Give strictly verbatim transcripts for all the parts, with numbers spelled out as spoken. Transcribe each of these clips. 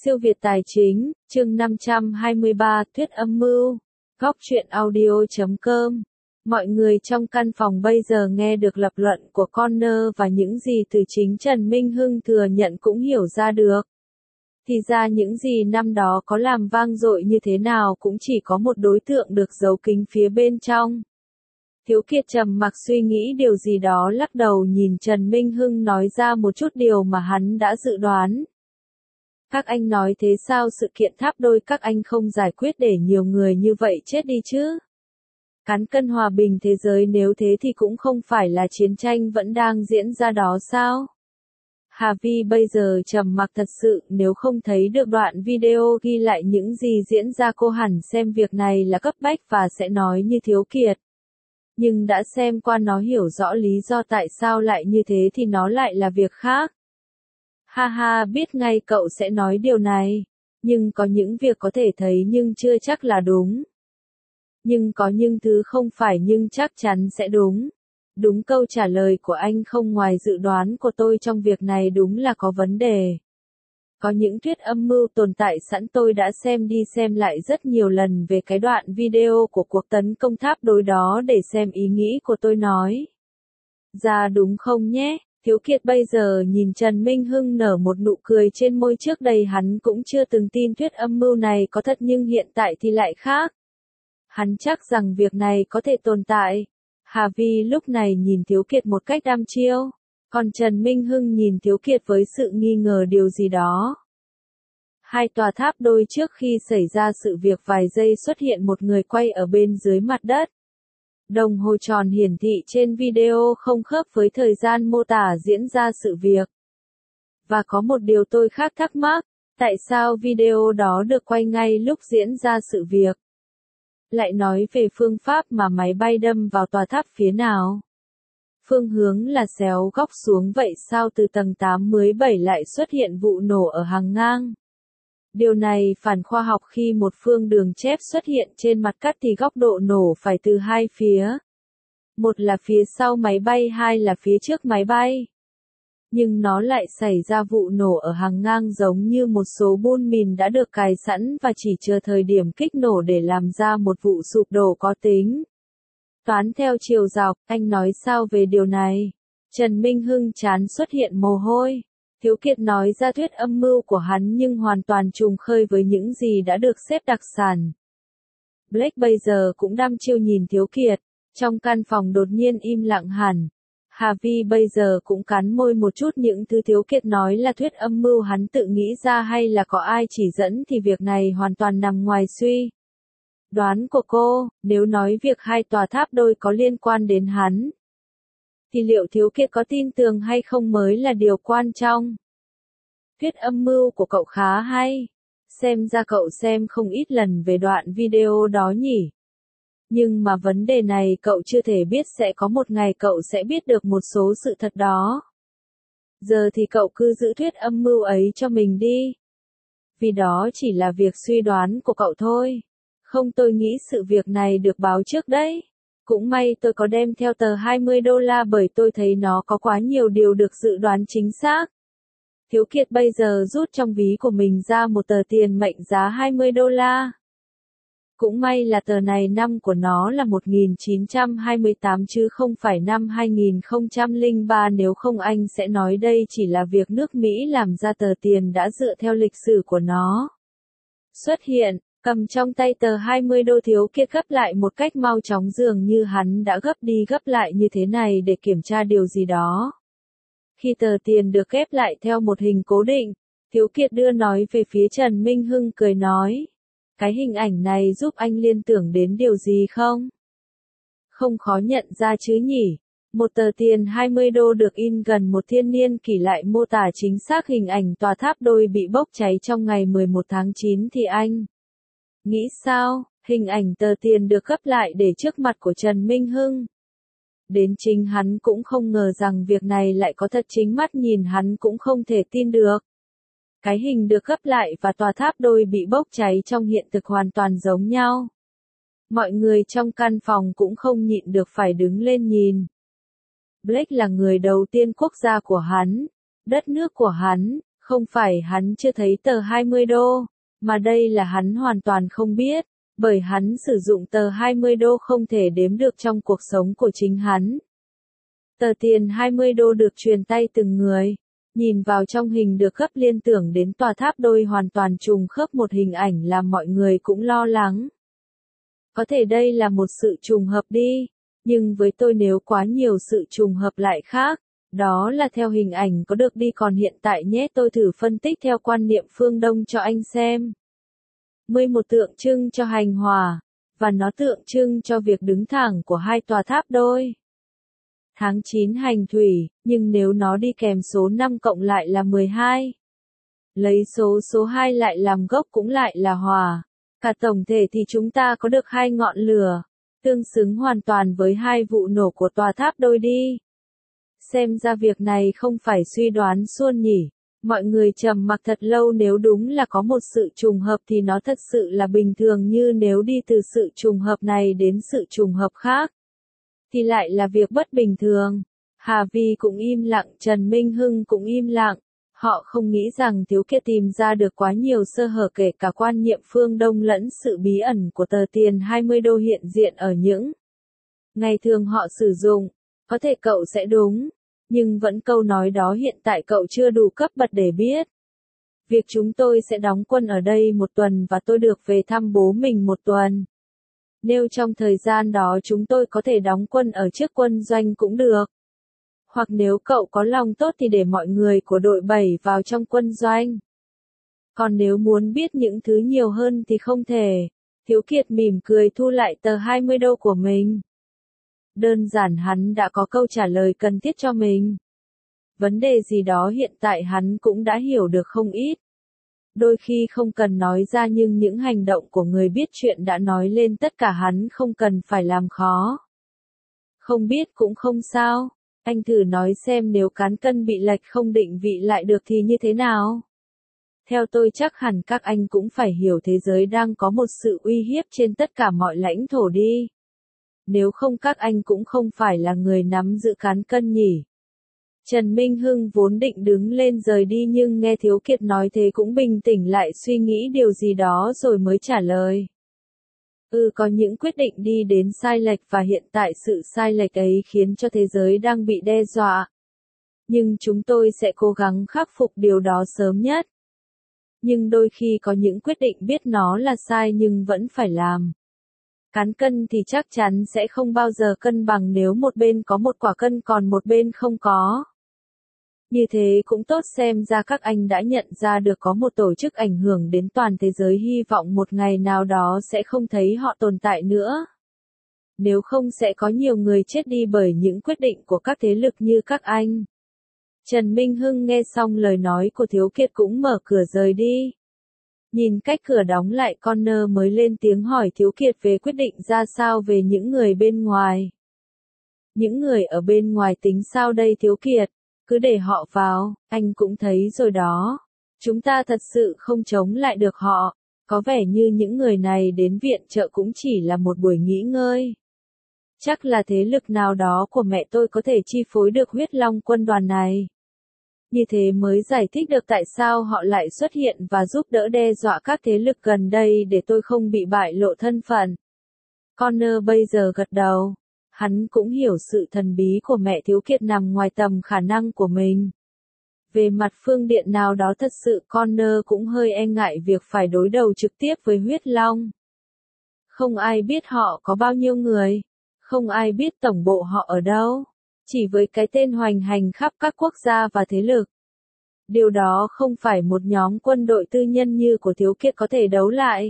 Siêu Việt Tài Chính, chương năm trăm hai mươi ba, Thuyết âm mưu. Góc truyện audio chấm com. Mọi người trong căn phòng bây giờ nghe được lập luận của Connor và những gì từ chính Trần Minh Hưng thừa nhận cũng hiểu ra được. Thì ra những gì năm đó có làm vang dội như thế nào cũng chỉ có một đối tượng được giấu kín phía bên trong. Thiếu Kiệt trầm mặc suy nghĩ điều gì đó, lắc đầu nhìn Trần Minh Hưng nói ra một chút điều mà hắn đã dự đoán. Các anh nói thế sao, sự kiện tháp đôi các anh không giải quyết để nhiều người như vậy chết đi chứ? Cán cân hòa bình thế giới nếu thế thì cũng không phải là chiến tranh vẫn đang diễn ra đó sao? Hà Vi bây giờ trầm mặc thật sự, nếu không thấy được đoạn video ghi lại những gì diễn ra cô hẳn xem việc này là cấp bách và sẽ nói như Thiếu Kiệt. Nhưng đã xem qua nó hiểu rõ lý do tại sao lại như thế thì nó lại là việc khác. Ha ha, biết ngay cậu sẽ nói điều này. Nhưng có những việc có thể thấy nhưng chưa chắc là đúng. Nhưng có những thứ không phải nhưng chắc chắn sẽ đúng. Đúng, câu trả lời của anh không ngoài dự đoán của tôi trong việc này đúng là có vấn đề. Có những thuyết âm mưu tồn tại sẵn, tôi đã xem đi xem lại rất nhiều lần về cái đoạn video của cuộc tấn công tháp đôi đó để xem ý nghĩ của tôi nói ra đúng không nhé. Thiếu Kiệt bây giờ nhìn Trần Minh Hưng nở một nụ cười trên môi, trước đây hắn cũng chưa từng tin thuyết âm mưu này có thật nhưng hiện tại thì lại khác. Hắn chắc rằng việc này có thể tồn tại. Hà Vi lúc này nhìn Thiếu Kiệt một cách đăm chiêu, còn Trần Minh Hưng nhìn Thiếu Kiệt với sự nghi ngờ điều gì đó. Hai tòa tháp đôi trước khi xảy ra sự việc vài giây xuất hiện một người quay ở bên dưới mặt đất. Đồng hồ tròn hiển thị trên video không khớp với thời gian mô tả diễn ra sự việc. Và có một điều tôi khác thắc mắc, tại sao video đó được quay ngay lúc diễn ra sự việc? Lại nói về phương pháp mà máy bay đâm vào tòa tháp phía nào? Phương hướng là xéo góc xuống, vậy sao từ tầng tám mươi bảy lại xuất hiện vụ nổ ở hàng ngang? Điều này phản khoa học, khi một phương đường chép xuất hiện trên mặt cắt thì góc độ nổ phải từ hai phía. Một là phía sau máy bay, hai là phía trước máy bay. Nhưng nó lại xảy ra vụ nổ ở hàng ngang giống như một số bom mìn đã được cài sẵn và chỉ chờ thời điểm kích nổ để làm ra một vụ sụp đổ có tính toán theo chiều dọc. Anh nói sao về điều này? Trần Minh Hưng trán xuất hiện mồ hôi. Thiếu Kiệt nói ra thuyết âm mưu của hắn nhưng hoàn toàn trùng khơi với những gì đã được xếp đặc sản. Blake bây giờ cũng đăm chiêu nhìn Thiếu Kiệt, trong căn phòng đột nhiên im lặng hẳn. Hà Vi bây giờ cũng cắn môi một chút, những thứ Thiếu Kiệt nói là thuyết âm mưu hắn tự nghĩ ra hay là có ai chỉ dẫn thì việc này hoàn toàn nằm ngoài suy đoán của cô. Nếu nói việc hai tòa tháp đôi có liên quan đến hắn, thì liệu Thiếu Kiệt có tin tưởng hay không mới là điều quan trọng. Thuyết âm mưu của cậu khá hay. Xem ra cậu xem không ít lần về đoạn video đó nhỉ. Nhưng mà vấn đề này cậu chưa thể biết, sẽ có một ngày cậu sẽ biết được một số sự thật đó. Giờ thì cậu cứ giữ thuyết âm mưu ấy cho mình đi. Vì đó chỉ là việc suy đoán của cậu thôi. Không, tôi nghĩ sự việc này được báo trước đấy. Cũng may tôi có đem theo tờ hai mươi đô la bởi tôi thấy nó có quá nhiều điều được dự đoán chính xác. Thiếu Kiệt bây giờ rút trong ví của mình ra một tờ tiền mệnh giá hai mươi đô la. Cũng may là tờ này năm của nó là một nghìn chín trăm hai mươi tám chứ không phải năm hai nghìn không trăm lẻ ba, nếu không anh sẽ nói đây chỉ là việc nước Mỹ làm ra tờ tiền đã dựa theo lịch sử của nó. Xuất hiện, cầm trong tay tờ hai mươi đô, Thiếu Kiệt gấp lại một cách mau chóng, dường như hắn đã gấp đi gấp lại như thế này để kiểm tra điều gì đó. Khi tờ tiền được ghép lại theo một hình cố định, Thiếu Kiệt đưa nói về phía Trần Minh Hưng, cười nói. Cái hình ảnh này giúp anh liên tưởng đến điều gì không? Không khó nhận ra chứ nhỉ? Một tờ tiền hai mươi đô được in gần một thiên niên kỷ lại mô tả chính xác hình ảnh tòa tháp đôi bị bốc cháy trong ngày mười một tháng chín thì anh nghĩ sao? Hình ảnh tờ tiền được gấp lại để trước mặt của Trần Minh Hưng. Đến chính hắn cũng không ngờ rằng việc này lại có thật, chính mắt nhìn hắn cũng không thể tin được. Cái hình được gấp lại và tòa tháp đôi bị bốc cháy trong hiện thực hoàn toàn giống nhau. Mọi người trong căn phòng cũng không nhịn được phải đứng lên nhìn. Blake là người đầu tiên, quốc gia của hắn, đất nước của hắn, Không phải hắn chưa thấy tờ hai mươi đô, mà đây là hắn hoàn toàn không biết, bởi hắn sử dụng tờ hai mươi đô không thể đếm được trong cuộc sống của chính hắn. Tờ tiền hai mươi đô được truyền tay từng người. Nhìn vào trong hình được gấp liên tưởng đến tòa tháp đôi hoàn toàn trùng khớp một hình ảnh làm mọi người cũng lo lắng. Có thể đây là một sự trùng hợp đi, nhưng với tôi nếu quá nhiều sự trùng hợp lại khác, đó là theo hình ảnh có được đi còn hiện tại nhé tôi thử phân tích theo quan niệm phương Đông cho anh xem. mười một tượng trưng cho hành hòa, và nó tượng trưng cho việc đứng thẳng của hai tòa tháp đôi. Tháng chín hành thủy, nhưng nếu nó đi kèm số năm cộng lại là mười hai. Lấy số số hai lại làm gốc cũng lại là hòa. Cả tổng thể thì chúng ta có được hai ngọn lửa, tương xứng hoàn toàn với hai vụ nổ của tòa tháp đôi đi. Xem ra việc này không phải suy đoán suôn nhỉ. Mọi người trầm mặc thật lâu nếu đúng là có một sự trùng hợp thì nó thật sự là bình thường như nếu đi từ sự trùng hợp này đến sự trùng hợp khác. Thì lại là việc bất bình thường. Hà Vi cũng im lặng, Trần Minh Hưng cũng im lặng. Họ không nghĩ rằng Thiếu Kiệt tìm ra được quá nhiều sơ hở kể cả quan niệm phương Đông lẫn sự bí ẩn của tờ tiền hai mươi đô hiện diện ở những ngày thường họ sử dụng. Có thể cậu sẽ đúng, nhưng vẫn câu nói đó hiện tại cậu chưa đủ cấp bậc để biết. Việc chúng tôi sẽ đóng quân ở đây một tuần và tôi được về thăm bố mình một tuần. Nếu trong thời gian đó chúng tôi có thể đóng quân ở trước quân doanh cũng được. Hoặc nếu cậu có lòng tốt thì để mọi người của đội bảy vào trong quân doanh. Còn nếu muốn biết những thứ nhiều hơn thì không thể. Thiếu Kiệt mỉm cười thu lại tờ hai mươi đô của mình. Đơn giản hắn đã có câu trả lời cần thiết cho mình. Vấn đề gì đó hiện tại hắn cũng đã hiểu được không ít. Đôi khi không cần nói ra nhưng những hành động của người biết chuyện đã nói lên tất cả hắn không cần phải làm khó. Không biết cũng không sao. Anh thử nói xem nếu cán cân bị lệch không định vị lại được thì như thế nào? Theo tôi chắc hẳn các anh cũng phải hiểu thế giới đang có một sự uy hiếp trên tất cả mọi lãnh thổ đi. Nếu không các anh cũng không phải là người nắm giữ cán cân nhỉ. Trần Minh Hưng vốn định đứng lên rời đi nhưng nghe Thiếu Kiệt nói thế cũng bình tĩnh lại suy nghĩ điều gì đó rồi mới trả lời. Ừ có những quyết định đi đến sai lệch và hiện tại sự sai lệch ấy khiến cho thế giới đang bị đe dọa. Nhưng chúng tôi sẽ cố gắng khắc phục điều đó sớm nhất. Nhưng đôi khi có những quyết định biết nó là sai nhưng vẫn phải làm. Cán cân thì chắc chắn sẽ không bao giờ cân bằng nếu một bên có một quả cân còn một bên không có. Như thế cũng tốt xem ra các anh đã nhận ra được có một tổ chức ảnh hưởng đến toàn thế giới hy vọng một ngày nào đó sẽ không thấy họ tồn tại nữa. Nếu không sẽ có nhiều người chết đi bởi những quyết định của các thế lực như các anh. Trần Minh Hưng nghe xong lời nói của Thiếu Kiệt cũng mở cửa rời đi. Nhìn cách cửa đóng lại Connor mới lên tiếng hỏi Thiếu Kiệt về quyết định ra sao về những người bên ngoài. Những người ở bên ngoài tính sao đây Thiếu Kiệt? Cứ để họ vào, anh cũng thấy rồi đó. Chúng ta thật sự không chống lại được họ. Có vẻ như những người này đến viện trợ cũng chỉ là một buổi nghỉ ngơi. Chắc là thế lực nào đó của mẹ tôi có thể chi phối được huyết long quân đoàn này. Như thế mới giải thích được tại sao họ lại xuất hiện và giúp đỡ đe dọa các thế lực gần đây để tôi không bị bại lộ thân phận. Connor bây giờ gật đầu. Hắn cũng hiểu sự thần bí của mẹ Thiếu Kiệt nằm ngoài tầm khả năng của mình. Về mặt phương diện nào đó thật sự Connor cũng hơi e ngại việc phải đối đầu trực tiếp với huyết long. Không ai biết họ có bao nhiêu người. Không ai biết tổng bộ họ ở đâu. Chỉ với cái tên hoành hành khắp các quốc gia và thế lực. Điều đó không phải một nhóm quân đội tư nhân như của Thiếu Kiệt có thể đấu lại.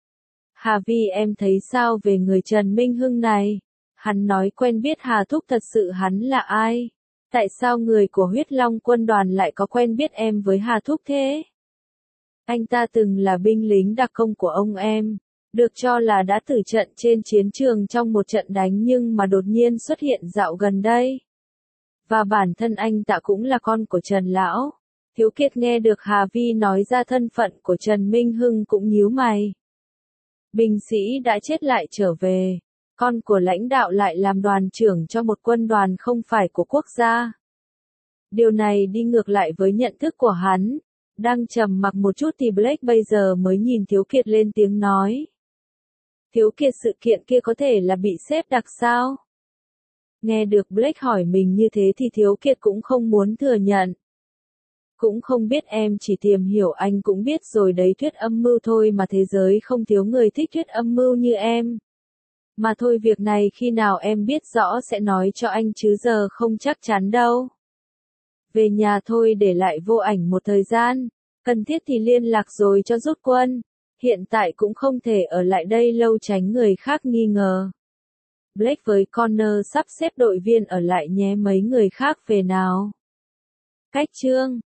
Hà Vi em thấy sao về người Trần Minh Hưng này? Hắn nói quen biết Hà Thúc thật sự hắn là ai? Tại sao người của huyết long quân đoàn lại có quen biết em với Hà Thúc thế? Anh ta từng là binh lính đặc công của ông em. Được cho là đã tử trận trên chiến trường trong một trận đánh nhưng mà đột nhiên xuất hiện dạo gần đây. Và bản thân anh ta cũng là con của Trần Lão. Thiếu Kiệt nghe được Hà Vi nói ra thân phận của Trần Minh Hưng cũng nhíu mày. Binh sĩ đã chết lại trở về. Con của lãnh đạo lại làm đoàn trưởng cho một quân đoàn không phải của quốc gia. Điều này đi ngược lại với nhận thức của hắn. Đang trầm mặc một chút thì Blake bây giờ mới nhìn Thiếu Kiệt lên tiếng nói. Thiếu Kiệt, sự kiện kia có thể là bị sếp đặt sao? Nghe được Blake hỏi mình như thế thì Thiếu Kiệt cũng không muốn thừa nhận. Cũng không biết, em chỉ tìm hiểu, anh cũng biết rồi đấy, thuyết âm mưu thôi mà, thế giới không thiếu người thích thuyết âm mưu như em. Mà thôi, việc này khi nào em biết rõ sẽ nói cho anh chứ giờ không chắc chắn đâu. Về nhà thôi, để lại Vô Ảnh một thời gian, cần thiết thì liên lạc rồi cho rút quân. Hiện tại cũng không thể ở lại đây lâu, tránh người khác nghi ngờ. Blake với Connor sắp xếp đội viên ở lại nhé, mấy người khác về nào. Cách chương